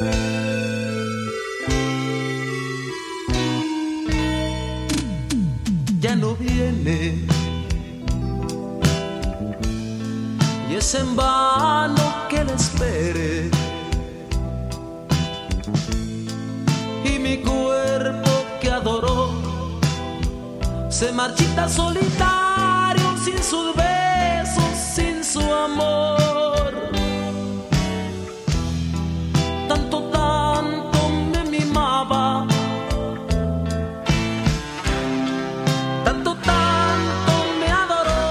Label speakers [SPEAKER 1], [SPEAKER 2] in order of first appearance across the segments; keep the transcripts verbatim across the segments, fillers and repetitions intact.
[SPEAKER 1] Ya no viene y es en vano que la espere, y mi cuerpo que adoró se marchita solitario sin sus besos, sin su amor. Tanto, tanto me mimaba, tanto, tanto me adoró.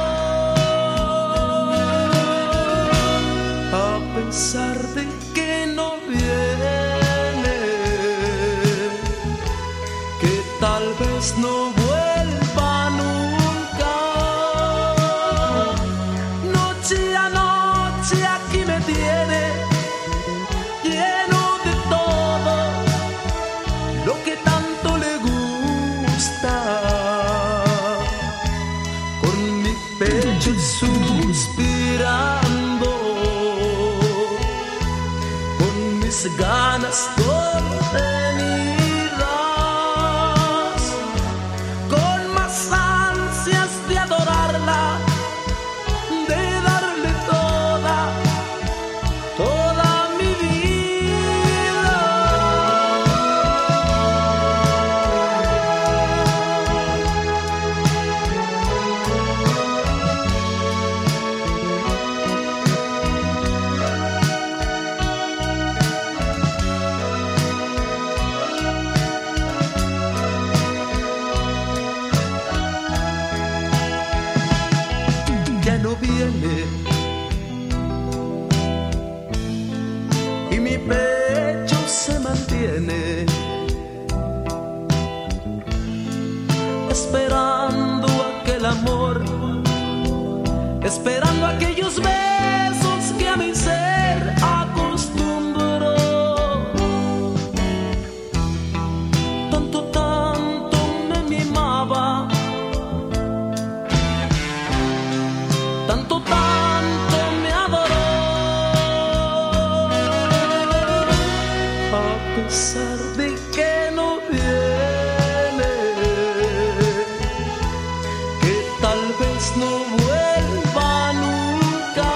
[SPEAKER 1] A pesar de que no viene, que tal vez no vuelva nunca, noche a noche aquí me tiene, lleno de todo lo que tanto le gusta, con mi pecho suspirando, con mis ganas contenidas, con más ansias de adorarla, de darle toda, toda mi vida. Ya no viene y mi pecho se mantiene esperando aquel amor, esperando aquellos besos que a mi ser acostumbró. Tanto, tanto me mimaba, tanto, tanto me adoró. A pesar de que no viene, que tal vez no vuelva nunca,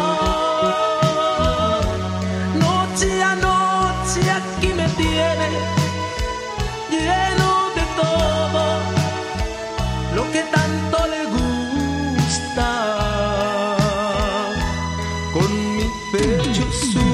[SPEAKER 1] noche a noche aquí me tiene, lleno de todo lo que tanto le gusta, con mi pecho suyo